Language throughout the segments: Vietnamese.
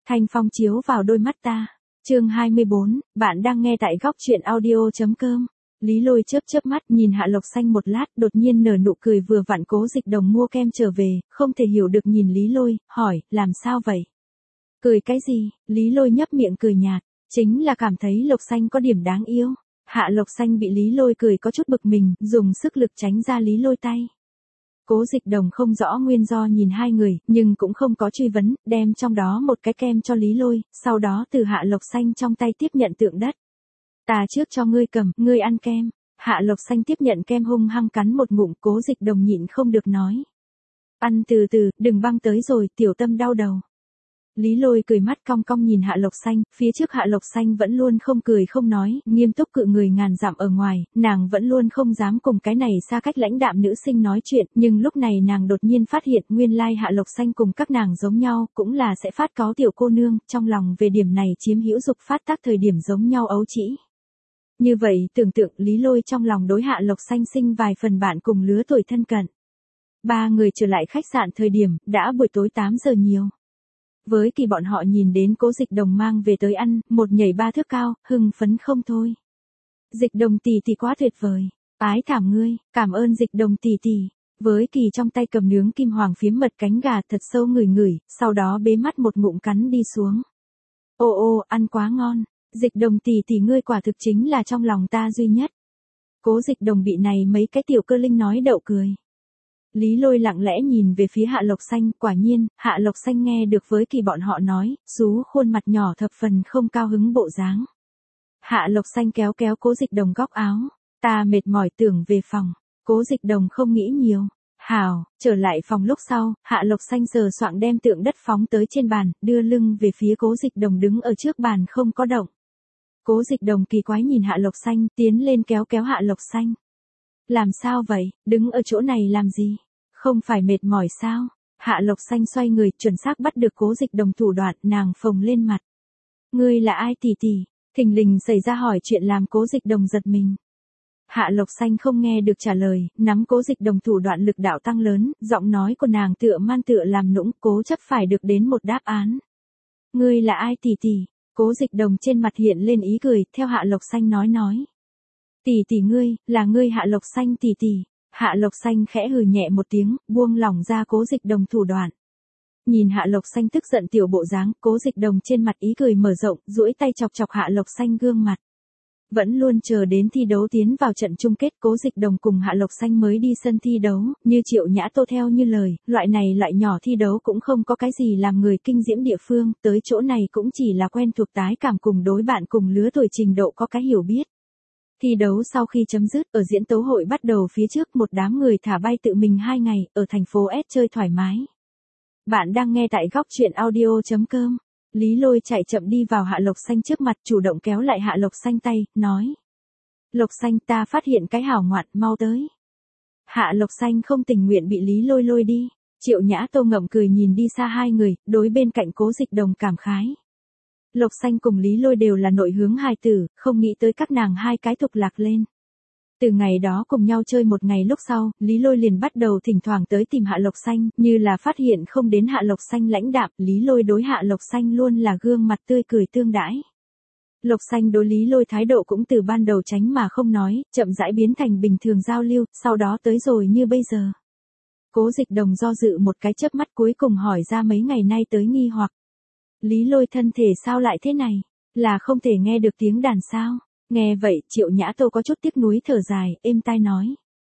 Thanh phong chiếu vào đôi mắt ta. Chương 24, bạn đang nghe tại góc truyện audio.com. Lý Lôi chớp chớp mắt nhìn Hạ Lộc Xanh một lát, đột nhiên nở nụ cười, vừa vặn Cố Dịch Đồng mua kem trở về, không thể hiểu được nhìn Lý Lôi, hỏi, làm sao vậy? Cười cái gì? Lý Lôi nhấp miệng cười nhạt, chính là cảm thấy Lộc Xanh có điểm đáng yêu. Hạ Lộc Xanh bị Lý Lôi cười có chút bực mình, dùng sức lực tránh ra Lý Lôi tay. Cố Dịch Đồng không rõ nguyên do nhìn hai người, nhưng cũng không có truy vấn, đem trong đó một cái kem cho Lý Lôi, sau đó từ Hạ Lộc Xanh trong tay tiếp nhận tượng đất. Ta trước cho ngươi cầm, ngươi ăn kem. Hạ Lộc Xanh tiếp nhận kem hung hăng cắn một ngụm, Cố Dịch Đồng nhịn không được nói. Ăn từ từ, đừng băng tới rồi, tiểu tâm đau đầu. Lý Lôi cười mắt cong cong nhìn Hạ Lộc Xanh, phía trước Hạ Lộc Xanh vẫn luôn không cười không nói, nghiêm túc cự người ngàn dặm ở ngoài, nàng vẫn luôn không dám cùng cái này xa cách lãnh đạm nữ sinh nói chuyện, nhưng lúc này nàng đột nhiên phát hiện nguyên lai Hạ Lộc Xanh cùng các nàng giống nhau, cũng là sẽ phát có tiểu cô nương, trong lòng về điểm này chiếm hữu dục phát tác thời điểm giống nhau ấu trĩ. Như vậy tưởng tượng Lý Lôi trong lòng đối Hạ Lộc Xanh sinh vài phần bạn cùng lứa tuổi thân cận. Ba người trở lại khách sạn thời điểm, đã buổi tối 8 giờ nhiều. Với kỳ bọn họ nhìn đến Cố Dịch Đồng mang về tới ăn, một nhảy ba thước cao, hưng phấn không thôi. Dịch Đồng tỷ tỷ quá tuyệt vời, ái thảm ngươi, cảm ơn Dịch Đồng tỷ tỷ. Với kỳ trong tay cầm nướng kim hoàng phiếm mật cánh gà thật sâu ngửi ngửi, sau đó bế mắt một ngụm cắn đi xuống. Ô ô, ăn quá ngon, Dịch Đồng tỷ tỷ ngươi quả thực chính là trong lòng ta duy nhất. Cố Dịch Đồng bị này mấy cái tiểu cơ linh nói đậu cười. Lý Lôi lặng lẽ nhìn về phía Hạ Lộc Xanh, quả nhiên, Hạ Lộc Xanh nghe được với kỳ bọn họ nói, rú khuôn mặt nhỏ thập phần không cao hứng bộ dáng. Hạ Lộc Xanh kéo kéo Cố Dịch Đồng góc áo, ta mệt mỏi tưởng về phòng. Cố Dịch Đồng không nghĩ nhiều. Hảo, trở lại phòng lúc sau, Hạ Lộc Xanh sờ soạng đem tượng đất phóng tới trên bàn, đưa lưng về phía Cố Dịch Đồng đứng ở trước bàn không có động. Cố Dịch Đồng kỳ quái nhìn Hạ Lộc Xanh, tiến lên kéo kéo Hạ Lộc Xanh. Làm sao vậy, đứng ở chỗ này làm gì? Không phải mệt mỏi sao? Hạ Lộc Xanh xoay người, chuẩn xác bắt được Cố Dịch Đồng thủ đoạn, nàng phồng lên mặt. Ngươi là ai tỷ tỷ? Thình lình xảy ra hỏi chuyện làm Cố Dịch Đồng giật mình. Hạ Lộc Xanh không nghe được trả lời, nắm Cố Dịch Đồng thủ đoạn lực đạo tăng lớn, giọng nói của nàng tựa man tựa làm nũng, cố chấp phải được đến một đáp án. Ngươi là ai tỷ tỷ? Cố Dịch Đồng trên mặt hiện lên ý cười, theo Hạ Lộc Xanh nói. Tỷ tỷ ngươi, là ngươi Hạ Lộc Xanh tỷ tỷ. Hạ Lộc Xanh khẽ hừ nhẹ một tiếng, buông lỏng ra Cố Dịch Đồng thủ đoạn. Nhìn Hạ Lộc Xanh tức giận tiểu bộ dáng, Cố Dịch Đồng trên mặt ý cười mở rộng, duỗi tay chọc chọc Hạ Lộc Xanh gương mặt. Vẫn luôn chờ đến thi đấu tiến vào trận chung kết, Cố Dịch Đồng cùng Hạ Lộc Xanh mới đi sân thi đấu, như Triệu Nhã Tô theo như lời, loại này loại nhỏ thi đấu cũng không có cái gì làm người kinh diễm địa phương, tới chỗ này cũng chỉ là quen thuộc tái cảm cùng đối bạn cùng lứa tuổi trình độ có cái hiểu biết. Thi đấu sau khi chấm dứt, ở diễn tấu hội bắt đầu phía trước một đám người thả bay tự mình 2 ngày, ở thành phố S chơi thoải mái. Bạn đang nghe tại góc truyện audio.com. Lý Lôi chạy chậm đi vào Hạ Lộc Xanh trước mặt, chủ động kéo lại Hạ Lộc Xanh tay, nói. Lộc Xanh, ta phát hiện cái hảo ngoạn, mau tới. Hạ Lộc Xanh không tình nguyện bị Lý Lôi lôi đi. Triệu Nhã Tô ngậm cười nhìn đi xa hai người, đối bên cạnh Cố Dịch Đồng cảm khái. Lộc Xanh cùng Lý Lôi đều là nội hướng hài tử, không nghĩ tới các nàng hai cái tục lạc lên. Từ ngày đó cùng nhau chơi một ngày lúc sau, Lý Lôi liền bắt đầu thỉnh thoảng tới tìm Hạ Lộc Xanh, như là phát hiện không đến Hạ Lộc Xanh lãnh đạm, Lý Lôi đối Hạ Lộc Xanh luôn là gương mặt tươi cười tương đãi. Lộc Xanh đối Lý Lôi thái độ cũng từ ban đầu tránh mà không nói, chậm rãi biến thành bình thường giao lưu, sau đó tới rồi như bây giờ. Cố Dịch Đồng do dự một cái chớp mắt cuối cùng hỏi ra mấy ngày nay tới nghi hoặc. Lý Lôi thân thể sao lại thế này? Là không thể nghe được tiếng đàn sao? Nghe vậy, Triệu Nhã Tô có chút tiếc nuối thở dài, êm tai nói.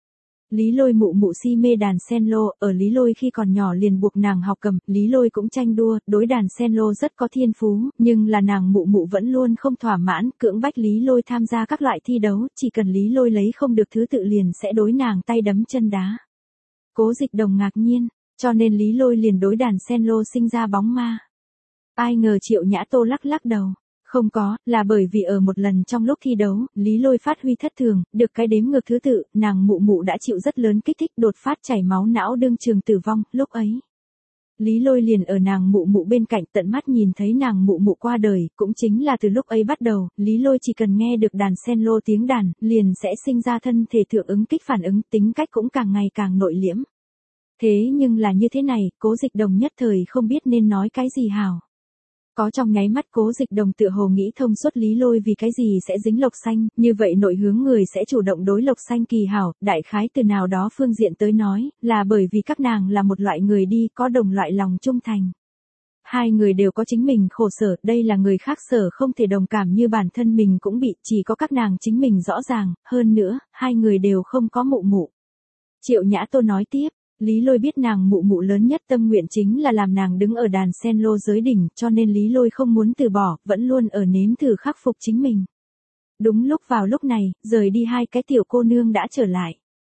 Lý Lôi mụ mụ si mê đàn sen lô, ở Lý Lôi khi còn nhỏ liền buộc nàng học cầm, Lý Lôi cũng tranh đua, đối đàn sen lô rất có thiên phú, nhưng là nàng mụ mụ vẫn luôn không thỏa mãn, cưỡng bách Lý Lôi tham gia các loại thi đấu, chỉ cần Lý Lôi lấy không được thứ tự liền sẽ đối nàng tay đấm chân đá. Cố Dịch Đồng ngạc nhiên, cho nên Lý Lôi liền đối đàn sen lô sinh ra bóng ma. Ai ngờ Triệu Nhã Tô lắc lắc đầu. Không có, là bởi vì ở một lần trong lúc thi đấu, Lý Lôi phát huy thất thường, được cái đếm ngược thứ tự, nàng mụ mụ đã chịu rất lớn kích thích, đột phát chảy máu não đương trường tử vong, lúc ấy. Lý Lôi liền ở nàng mụ mụ bên cạnh tận mắt nhìn thấy nàng mụ mụ qua đời, cũng chính là từ lúc ấy bắt đầu, Lý Lôi chỉ cần nghe được đàn sen lô tiếng đàn, liền sẽ sinh ra thân thể thượng ứng kích phản ứng, tính cách cũng càng ngày càng nội liễm. Thế nhưng là như thế này, Cố Dịch Đồng nhất thời không biết nên nói cái gì hảo. Có trong nháy mắt Cố Dịch Đồng tựa hồ nghĩ thông suốt Lý Lôi vì cái gì sẽ dính Lộc Xanh, như vậy nội hướng người sẽ chủ động đối Lộc Xanh kỳ hảo, đại khái từ nào đó phương diện tới nói, là bởi vì các nàng là một loại người đi, có đồng loại lòng trung thành. Hai người đều có chính mình khổ sở, đây là người khác sở không thể đồng cảm như bản thân mình cũng bị, chỉ có các nàng chính mình rõ ràng, hơn nữa, hai người đều không có mụ mụ. Triệu Nhã Tô nói tiếp, Lý Lôi biết nàng mụ mụ lớn nhất tâm nguyện chính là làm nàng đứng ở đàn sen lô giới đỉnh, cho nên Lý Lôi không muốn từ bỏ, vẫn luôn ở nếm thử khắc phục chính mình. Đúng lúc vào lúc này, rời đi hai cái tiểu cô nương đã trở lại.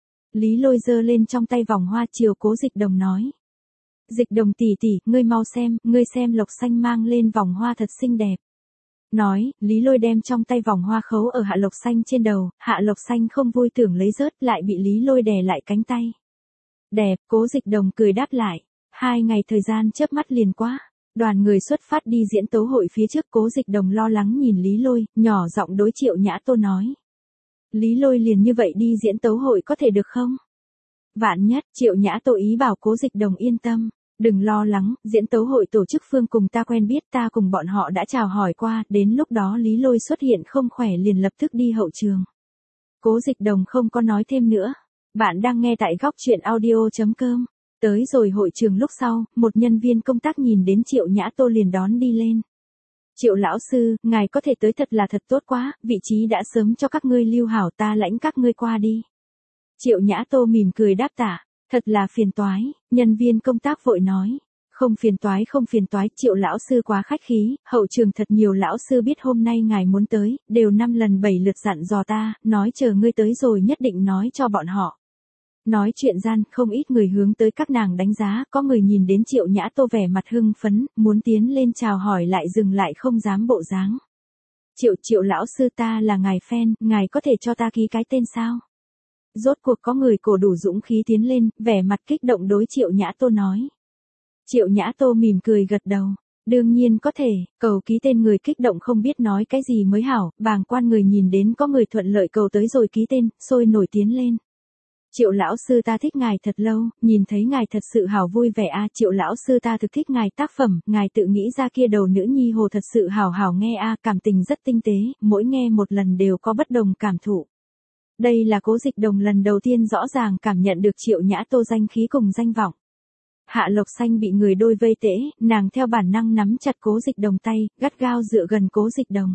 Lý Lôi giơ lên trong tay vòng hoa chiều Cố Dịch Đồng nói. Dịch Đồng tỷ tỷ, ngươi xem Lộc Xanh mang lên vòng hoa thật xinh đẹp. Nói, Lý Lôi đem trong tay vòng hoa khấu ở Hạ Lộc Xanh trên đầu, Hạ Lộc Xanh không vui tưởng lấy rớt lại bị Lý Lôi đè lại cánh tay. Đẹp, Cố Dịch Đồng cười đáp lại. 2 ngày thời gian chớp mắt liền quá. Đoàn người xuất phát đi diễn tấu hội phía trước, Cố Dịch Đồng lo lắng nhìn Lý Lôi, nhỏ giọng đối Triệu Nhã Tô nói. Lý Lôi liền như vậy đi diễn tấu hội có thể được không? Vạn nhất, Triệu Nhã Tô ý bảo Cố Dịch Đồng yên tâm. Đừng lo lắng, diễn tấu hội tổ chức phương cùng ta quen biết, ta cùng bọn họ đã chào hỏi qua, đến lúc đó Lý Lôi xuất hiện không khỏe liền lập tức đi hậu trường. Cố Dịch Đồng không có nói thêm nữa. Bạn đang nghe tại góc truyện audio.com. Tới rồi hội trường lúc sau, một nhân viên công tác nhìn đến Triệu Nhã Tô liền đón đi lên. Triệu lão sư, ngài có thể tới thật là thật tốt quá, vị trí đã sớm cho các ngươi lưu hảo, ta lãnh các ngươi qua đi. Triệu Nhã Tô mỉm cười đáp tạ, thật là phiền toái, nhân viên công tác vội nói. Không phiền toái, Triệu lão sư quá khách khí, hậu trường thật nhiều lão sư biết hôm nay ngài muốn tới, đều 5 lần 7 lượt dặn dò ta, nói chờ ngươi tới rồi nhất định nói cho bọn họ. Nói chuyện gian, không ít người hướng tới các nàng đánh giá, có người nhìn đến Triệu Nhã Tô vẻ mặt hưng phấn, muốn tiến lên chào hỏi lại dừng lại không dám bộ dáng. Triệu lão sư, ta là ngài fan, ngài có thể cho ta ký cái tên sao? Rốt cuộc có người cổ đủ dũng khí tiến lên, vẻ mặt kích động đối Triệu Nhã Tô nói. Triệu Nhã Tô mỉm cười gật đầu. Đương nhiên có thể, cầu ký tên người kích động không biết nói cái gì mới hảo, bàng quan người nhìn đến có người thuận lợi cầu tới rồi ký tên, sôi nổi tiến lên. Triệu lão sư, ta thích ngài thật lâu, nhìn thấy ngài thật sự hảo vui vẻ a. Triệu lão sư, ta thực thích ngài tác phẩm, ngài tự nghĩ ra kia đầu nữ nhi hồ thật sự hảo hảo nghe a, cảm tình rất tinh tế, mỗi nghe một lần đều có bất đồng cảm thụ. Đây là Cố Dịch Đồng lần đầu tiên rõ ràng cảm nhận được Triệu Nhã Tô danh khí cùng danh vọng. Hạ Lộc Xanh bị người đôi vây tễ, nàng theo bản năng nắm chặt Cố Dịch Đồng tay, gắt gao dựa gần Cố Dịch Đồng.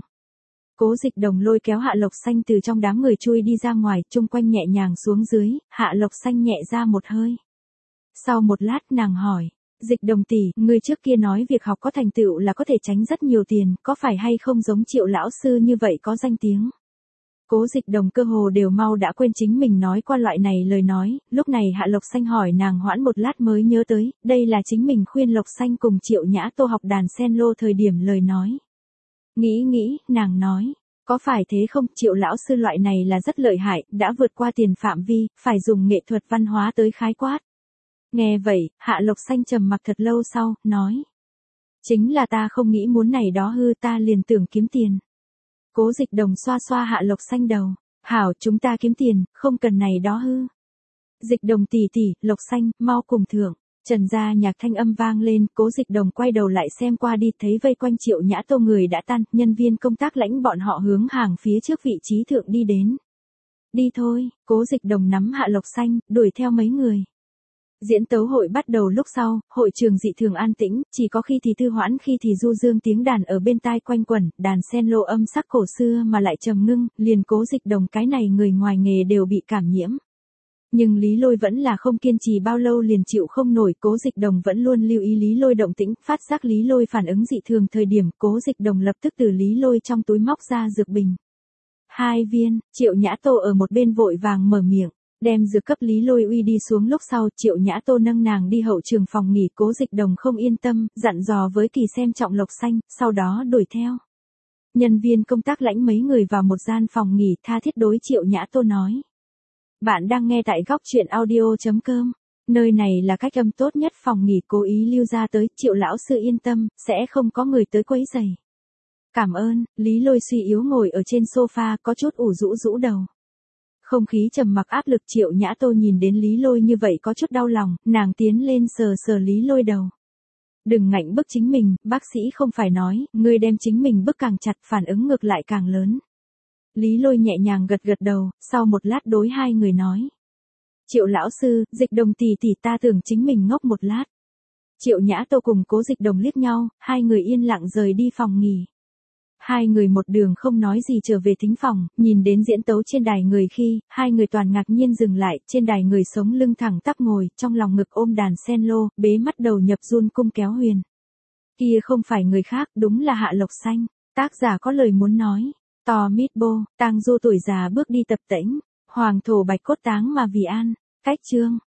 Cố Dịch Đồng lôi kéo Hạ Lộc Xanh từ trong đám người chui đi ra ngoài, chung quanh nhẹ nhàng xuống dưới, Hạ Lộc Xanh nhẹ ra một hơi. Sau một lát nàng hỏi, Dịch Đồng tỷ, ngươi trước kia nói việc học có thành tựu là có thể tránh rất nhiều tiền, có phải hay không giống Triệu lão sư như vậy có danh tiếng? Cố Dịch Đồng cơ hồ đều mau đã quên chính mình nói qua loại này lời nói, lúc này Hạ Lộc Xanh hỏi nàng hoãn một lát mới nhớ tới, đây là chính mình khuyên Lộc Xanh cùng Triệu Nhã Tô học đàn sen lô thời điểm lời nói. Nghĩ, nàng nói, có phải thế không, Triệu lão sư loại này là rất lợi hại, đã vượt qua tiền phạm vi, phải dùng nghệ thuật văn hóa tới khái quát. Nghe vậy, Hạ Lộc Xanh trầm mặc thật lâu sau, nói. Chính là ta không nghĩ muốn này đó hư, ta liền tưởng kiếm tiền. Cố Dịch Đồng xoa xoa Hạ Lộc Xanh đầu, hảo, chúng ta kiếm tiền, không cần này đó hư. Dịch Đồng tỷ tỷ, Lộc Xanh, mau cùng thưởng. Trần gia nhạc thanh âm vang lên, Cố Dịch Đồng quay đầu lại xem qua đi, thấy vây quanh Triệu Nhã Tô người đã tan, nhân viên công tác lãnh bọn họ hướng hàng phía trước vị trí thượng đi đến. Đi thôi, Cố Dịch Đồng nắm Hạ Lộc Xanh, đuổi theo mấy người. Diễn tấu hội bắt đầu lúc sau, hội trường dị thường an tĩnh, chỉ có khi thì thư hoãn khi thì du dương tiếng đàn ở bên tai quanh quẩn, đàn sen lô âm sắc cổ xưa mà lại trầm ngưng, liền Cố Dịch Đồng cái này người ngoài nghề đều bị cảm nhiễm. Nhưng Lý Lôi vẫn là không kiên trì bao lâu liền chịu không nổi, Cố Dịch Đồng vẫn luôn lưu ý Lý Lôi động tĩnh, phát giác Lý Lôi phản ứng dị thường thời điểm, Cố Dịch Đồng lập tức từ Lý Lôi trong túi móc ra dược bình. 2 viên, Triệu Nhã Tô ở một bên vội vàng mở miệng, đem dược cấp Lý Lôi uy đi xuống lúc sau, Triệu Nhã Tô nâng nàng đi hậu trường phòng nghỉ, Cố Dịch Đồng không yên tâm, dặn dò với Kỳ xem trọng Lộc Xanh, sau đó đuổi theo. Nhân viên công tác lãnh mấy người vào một gian phòng nghỉ, tha thiết đối Triệu Nhã Tô nói. Bạn đang nghe tại góc truyện audio.com. Nơi này là cách âm tốt nhất phòng nghỉ, cố ý lưu ra tới, Triệu lão sư yên tâm, sẽ không có người tới quấy rầy. Cảm ơn, Lý Lôi suy yếu ngồi ở trên sofa, có chút ủ rũ đầu. Không khí trầm mặc áp lực, Triệu Nhã Tô nhìn đến Lý Lôi như vậy có chút đau lòng, nàng tiến lên sờ Lý Lôi đầu. Đừng ngạnh bức chính mình, bác sĩ không phải nói, ngươi đem chính mình bức càng chặt phản ứng ngược lại càng lớn. Lý Lôi nhẹ nhàng gật gật đầu, sau một lát đối hai người nói. Triệu lão sư, Dịch Đồng tỷ tỷ ta tưởng chính mình ngốc một lát. Triệu Nhã Tô cùng Cố Dịch Đồng liếc nhau, hai người yên lặng rời đi phòng nghỉ. Hai người một đường không nói gì trở về thính phòng, nhìn đến diễn tấu trên đài người khi, hai người toàn ngạc nhiên dừng lại, trên đài người sống lưng thẳng tắp ngồi, trong lòng ngực ôm đàn sen lô, bế mắt đầu nhập run cung kéo huyền. Kia không phải người khác, đúng là Hạ Lộc Xanh, tác giả có lời muốn nói. To mít bô, tang du tuổi già bước đi tập tễnh, hoàng thổ bạch cốt táng mà vì an, cách chương.